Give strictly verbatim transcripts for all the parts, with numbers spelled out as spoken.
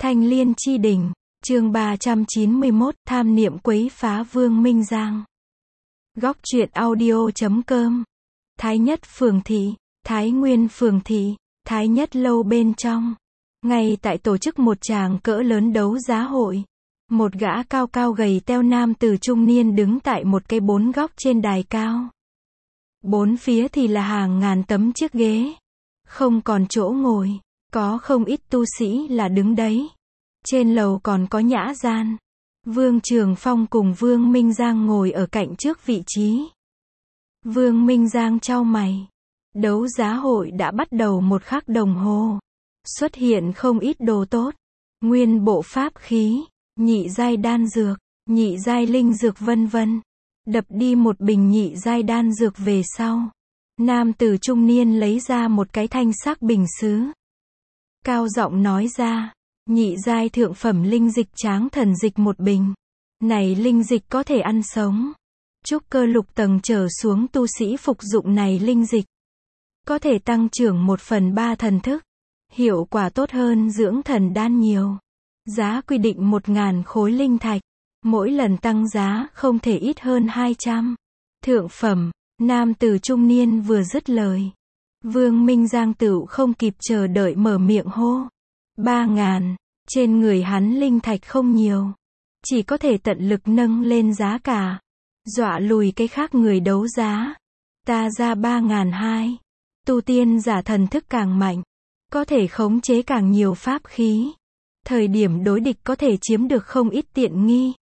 Thanh Liên chi đỉnh, chương ba trăm chín mươi mốt, tham niệm quấy phá Vương Minh Giang. Góc truyện audio chấm com. Thái Nhất Phường Thị, Thái Nguyên Phường Thị, Thái Nhất Lâu bên trong. Ngay tại tổ chức một tràng cỡ lớn đấu giá hội. Một gã cao cao gầy teo nam từ trung niên đứng tại một cái bốn góc trên đài cao. Bốn phía thì là hàng ngàn tấm chiếc ghế. Không còn chỗ ngồi, có không ít tu sĩ là đứng đấy. Trên lầu còn có nhã gian. Vương Trường Phong cùng Vương Minh Giang ngồi ở cạnh trước vị trí. Vương Minh Giang chau mày. Đấu giá hội đã bắt đầu một khắc đồng hồ. Xuất hiện không ít đồ tốt. Nguyên bộ pháp khí, nhị giai đan dược, nhị giai linh dược vân vân. Đập đi một bình nhị giai đan dược về sau. Nam tử trung niên lấy ra một cái thanh sắc bình sứ. Cao giọng nói ra, nhị giai thượng phẩm linh dịch tráng thần dịch một bình. Này linh dịch có thể ăn sống. Trúc cơ lục tầng trở xuống tu sĩ phục dụng này linh dịch. Có thể tăng trưởng một phần ba thần thức. Hiệu quả tốt hơn dưỡng thần đan nhiều. Giá quy định một ngàn khối linh thạch. Mỗi lần tăng giá không thể ít hơn hai trăm. Thượng phẩm, nam tử trung niên vừa dứt lời. Vương Minh Giang tựu không kịp chờ đợi mở miệng hô. Ba ngàn, trên người hắn linh thạch không nhiều. Chỉ có thể tận lực nâng lên giá cả. Dọa lùi cái khác người đấu giá. Ta ra ba ngàn hai. Tu tiên giả thần thức càng mạnh. Có thể khống chế càng nhiều pháp khí. Thời điểm đối địch có thể chiếm được không ít tiện nghi.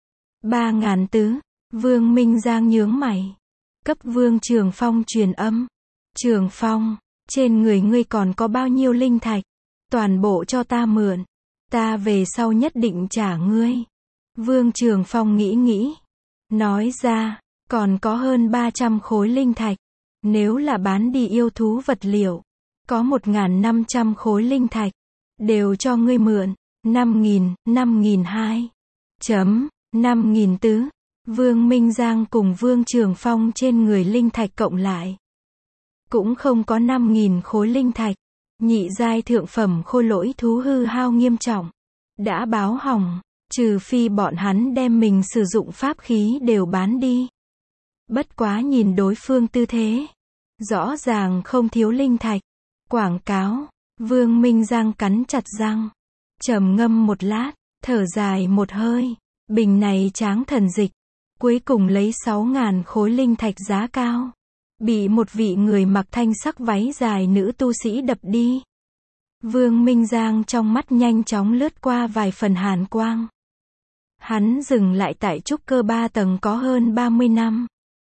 Ba ngàn tứ, Vương Minh Giang nhướng mày. Cấp Vương Trường Phong truyền âm. Trường Phong, trên người ngươi còn có bao nhiêu linh thạch? Toàn bộ cho ta mượn. Ta về sau nhất định trả ngươi. Vương Trường Phong nghĩ nghĩ. Nói ra, còn có hơn ba trăm khối linh thạch. Nếu là bán đi yêu thú vật liệu, có một nghìn năm trăm khối linh thạch. Đều cho ngươi mượn. Năm nghìn, năm nghìn hai. Chấm, năm nghìn tứ. Vương Minh Giang cùng Vương Trường Phong trên người linh thạch cộng lại. Cũng không có năm nghìn khối linh thạch. Nhị giai thượng phẩm khôi lỗi thú hư hao nghiêm trọng. Đã báo hỏng. Trừ phi bọn hắn đem mình sử dụng pháp khí đều bán đi. Bất quá nhìn đối phương tư thế. Rõ ràng không thiếu linh thạch. Quảng cáo. Vương Minh Giang cắn chặt răng. Trầm ngâm một lát. Thở dài một hơi. Bình này tráng thần dịch. Cuối cùng lấy sáu ngàn khối linh thạch giá cao. Bị một vị người mặc thanh sắc váy dài nữ tu sĩ đập đi. Vương Minh Giang trong mắt nhanh chóng lướt qua vài phần hàn quang. Hắn dừng lại tại trúc cơ ba tầng có hơn ba mươi năm.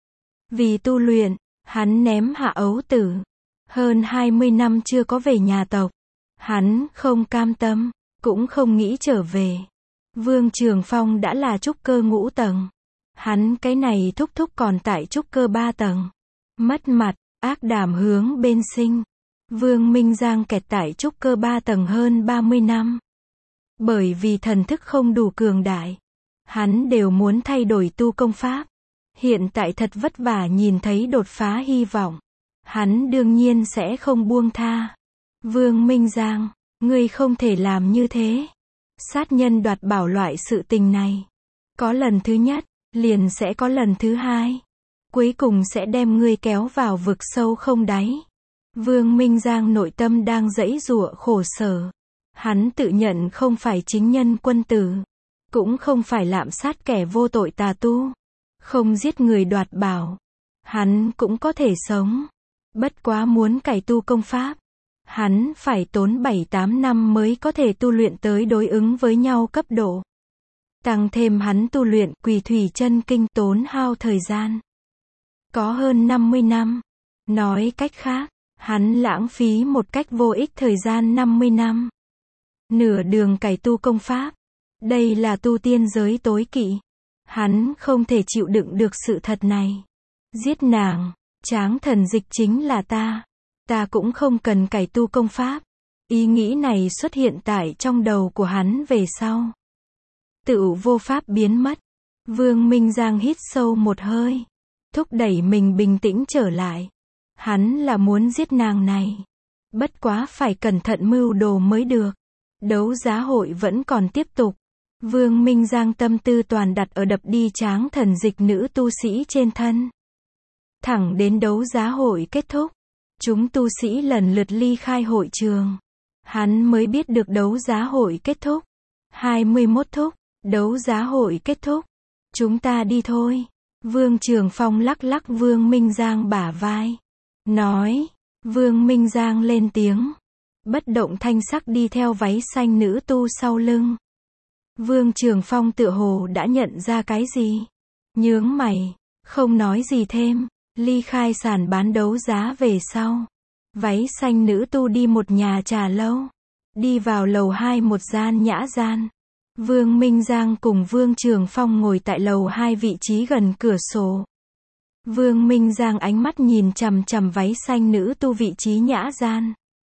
Vì tu luyện, hắn ném hạ ấu tử. Hơn hai mươi năm chưa có về nhà tộc. Hắn không cam tâm, cũng không nghĩ trở về. Vương Trường Phong đã là trúc cơ ngũ tầng. Hắn cái này thúc thúc còn tại trúc cơ ba tầng. Mất mặt, ác đảm hướng bên sinh. Vương Minh Giang kẹt tại trúc cơ ba tầng hơn ba mươi năm. Bởi vì thần thức không đủ cường đại. Hắn đều muốn thay đổi tu công pháp. Hiện tại thật vất vả nhìn thấy đột phá hy vọng. Hắn đương nhiên sẽ không buông tha. Vương Minh Giang, ngươi không thể làm như thế. Sát nhân đoạt bảo loại sự tình này. Có lần thứ nhất, liền sẽ có lần thứ hai. Cuối cùng sẽ đem ngươi kéo vào vực sâu không đáy. Vương Minh Giang nội tâm đang giãy giụa khổ sở. Hắn tự nhận không phải chính nhân quân tử. Cũng không phải lạm sát kẻ vô tội tà tu. Không giết người đoạt bảo. Hắn cũng có thể sống. Bất quá muốn cải tu công pháp. Hắn phải tốn bảy tám năm mới có thể tu luyện tới đối ứng với nhau cấp độ. Tăng thêm hắn tu luyện Quỳ Thủy Chân Kinh tốn hao thời gian. Có hơn năm mươi năm. Nói cách khác, hắn lãng phí một cách vô ích thời gian năm mươi năm. Nửa đường cải tu công pháp. Đây là tu tiên giới tối kỵ. Hắn không thể chịu đựng được sự thật này. Giết nàng, tráng thần dịch chính là ta. Ta cũng không cần cải tu công pháp. Ý nghĩ này xuất hiện tại trong đầu của hắn về sau. Tự vô pháp biến mất. Vương Minh Giang hít sâu một hơi. Thúc đẩy mình bình tĩnh trở lại. Hắn là muốn giết nàng này. Bất quá phải cẩn thận mưu đồ mới được. Đấu giá hội vẫn còn tiếp tục. Vương Minh Giang tâm tư toàn đặt ở đập đi tráng thần dịch nữ tu sĩ trên thân. Thẳng đến đấu giá hội kết thúc, chúng tu sĩ lần lượt ly khai hội trường. Hắn mới biết được đấu giá hội kết thúc. hai mươi mốt thúc, đấu giá hội kết thúc. Chúng ta đi thôi. Vương Trường Phong lắc lắc Vương Minh Giang bả vai. Nói. Vương Minh Giang lên tiếng. Bất động thanh sắc đi theo váy xanh nữ tu sau lưng. Vương Trường Phong tựa hồ đã nhận ra cái gì. Nhướng mày. Không nói gì thêm. Ly khai sàn bán đấu giá về sau. Váy xanh nữ tu đi một nhà trà lâu. Đi vào lầu hai một gian nhã gian. Vương Minh Giang cùng Vương Trường Phong ngồi tại lầu hai vị trí gần cửa sổ. Vương Minh Giang ánh mắt nhìn chằm chằm váy xanh nữ tu vị trí nhã gian.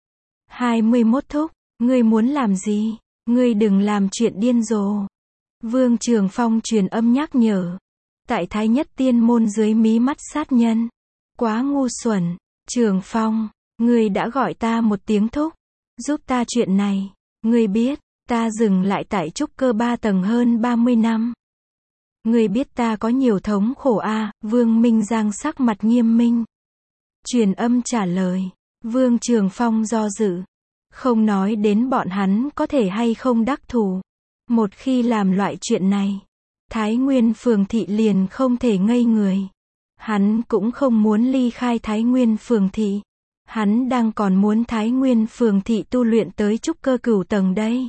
hai mươi mốt thúc, ngươi muốn làm gì? Ngươi đừng làm chuyện điên rồ. Vương Trường Phong truyền âm nhắc nhở. Tại Thái Nhất Tiên Môn dưới mí mắt sát nhân. Quá ngu xuẩn. Trường Phong, ngươi đã gọi ta một tiếng thúc. Giúp ta chuyện này. Ngươi biết, ta dừng lại tại trúc cơ ba tầng hơn ba mươi năm. Ngươi biết ta có nhiều thống khổ a à? Vương Minh Giang sắc mặt nghiêm minh. Truyền âm trả lời. Vương Trường Phong do dự. Không nói đến bọn hắn có thể hay không đắc thủ. Một khi làm loại chuyện này, Thái Nguyên Phường Thị liền không thể ngây người. Hắn cũng không muốn ly khai Thái Nguyên Phường Thị. Hắn đang còn muốn Thái Nguyên Phường Thị tu luyện tới trúc cơ cửu tầng đây.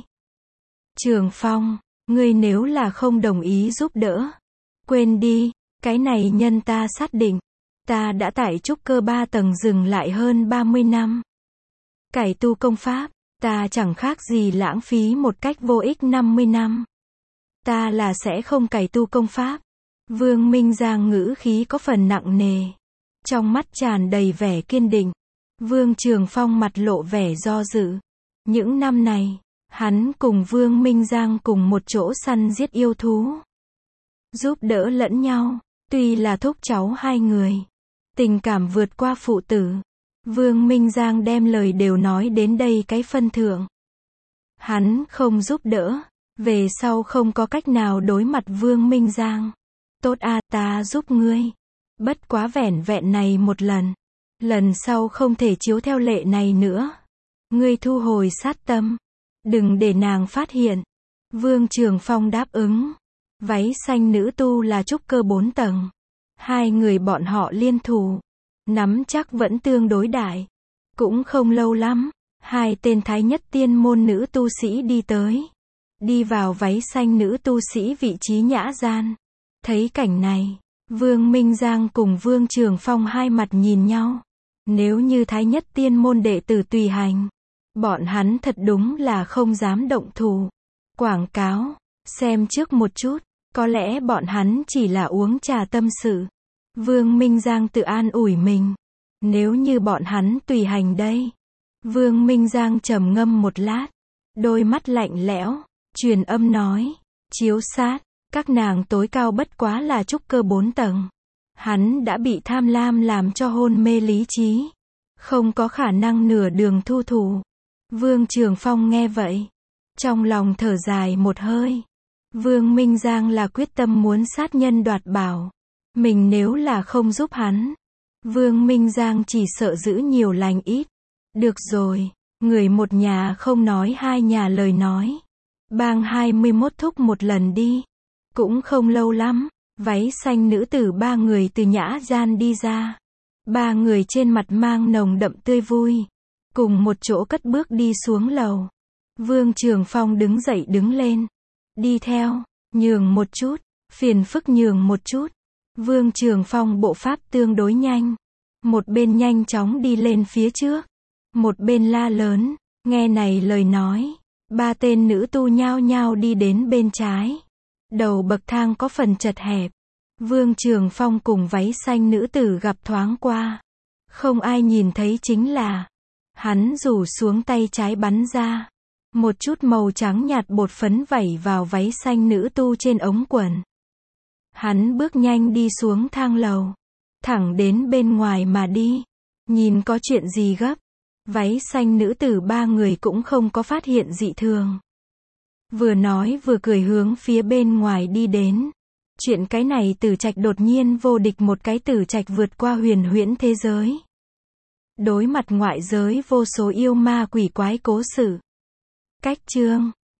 Trường Phong, ngươi nếu là không đồng ý giúp đỡ, quên đi, cái này nhân ta xác định. Ta đã tại trúc cơ ba tầng dừng lại hơn ba mươi năm. Cải tu công pháp, ta chẳng khác gì lãng phí một cách vô ích năm mươi năm. Ta là sẽ không cải tu công pháp. Vương Minh Giang ngữ khí có phần nặng nề. Trong mắt tràn đầy vẻ kiên định. Vương Trường Phong mặt lộ vẻ do dự. Những năm này, hắn cùng Vương Minh Giang cùng một chỗ săn giết yêu thú. Giúp đỡ lẫn nhau, tuy là thúc cháu hai người. Tình cảm vượt qua phụ tử. Vương Minh Giang đem lời đều nói đến đây cái phân thượng. Hắn không giúp đỡ, về sau không có cách nào đối mặt Vương Minh Giang. Tốt a, ta giúp ngươi. Bất quá vẻn vẹn này một lần. Lần sau không thể chiếu theo lệ này nữa. Ngươi thu hồi sát tâm. Đừng để nàng phát hiện. Vương Trường Phong đáp ứng. Váy xanh nữ tu là trúc cơ bốn tầng. Hai người bọn họ liên thủ. Nắm chắc vẫn tương đối đại. Cũng không lâu lắm. Hai tên Thái Nhất Tiên Môn nữ tu sĩ đi tới. Đi vào váy xanh nữ tu sĩ vị trí nhã gian. Thấy cảnh này, Vương Minh Giang cùng Vương Trường Phong hai mặt nhìn nhau. Nếu như Thái Nhất Tiên Môn đệ tử tùy hành, bọn hắn thật đúng là không dám động thủ. Quảng cáo, xem trước một chút, có lẽ bọn hắn chỉ là uống trà tâm sự. Vương Minh Giang tự an ủi mình. Nếu như bọn hắn tùy hành đây. Vương Minh Giang trầm ngâm một lát. Đôi mắt lạnh lẽo, truyền âm nói. Chiếu sát, các nàng tối cao bất quá là trúc cơ bốn tầng. Hắn đã bị tham lam làm cho hôn mê lý trí. Không có khả năng nửa đường thu thủ. Vương Trường Phong nghe vậy. Trong lòng thở dài một hơi. Vương Minh Giang là quyết tâm muốn sát nhân đoạt bảo. Mình nếu là không giúp hắn, Vương Minh Giang chỉ sợ giữ nhiều lành ít. Được rồi, người một nhà không nói hai nhà lời nói. Bang hai mươi mốt thúc một lần đi. Cũng không lâu lắm, váy xanh nữ tử ba người từ nhã gian đi ra. Ba người trên mặt mang nồng đậm tươi vui. Cùng một chỗ cất bước đi xuống lầu. Vương Trường Phong đứng dậy đứng lên. Đi theo, nhường một chút, phiền phức nhường một chút. Vương Trường Phong bộ pháp tương đối nhanh. Một bên nhanh chóng đi lên phía trước. Một bên la lớn, nghe này lời nói. Ba tên nữ tu nhao nhao đi đến bên trái. Đầu bậc thang có phần chật hẹp. Vương Trường Phong cùng váy xanh nữ tử gặp thoáng qua. Không ai nhìn thấy chính là. Hắn rủ xuống tay trái bắn ra. Một chút màu trắng nhạt bột phấn vẩy vào váy xanh nữ tu trên ống quần. Hắn bước nhanh đi xuống thang lầu. Thẳng đến bên ngoài mà đi. Nhìn có chuyện gì gấp. Váy xanh nữ tử ba người cũng không có phát hiện dị thường. Vừa nói vừa cười hướng phía bên ngoài đi đến. Chuyện cái này Tử Trạch đột nhiên vô địch một cái Tử Trạch vượt qua huyền huyễn thế giới. Đối mặt ngoại giới vô số yêu ma quỷ quái cố sự. Cách chương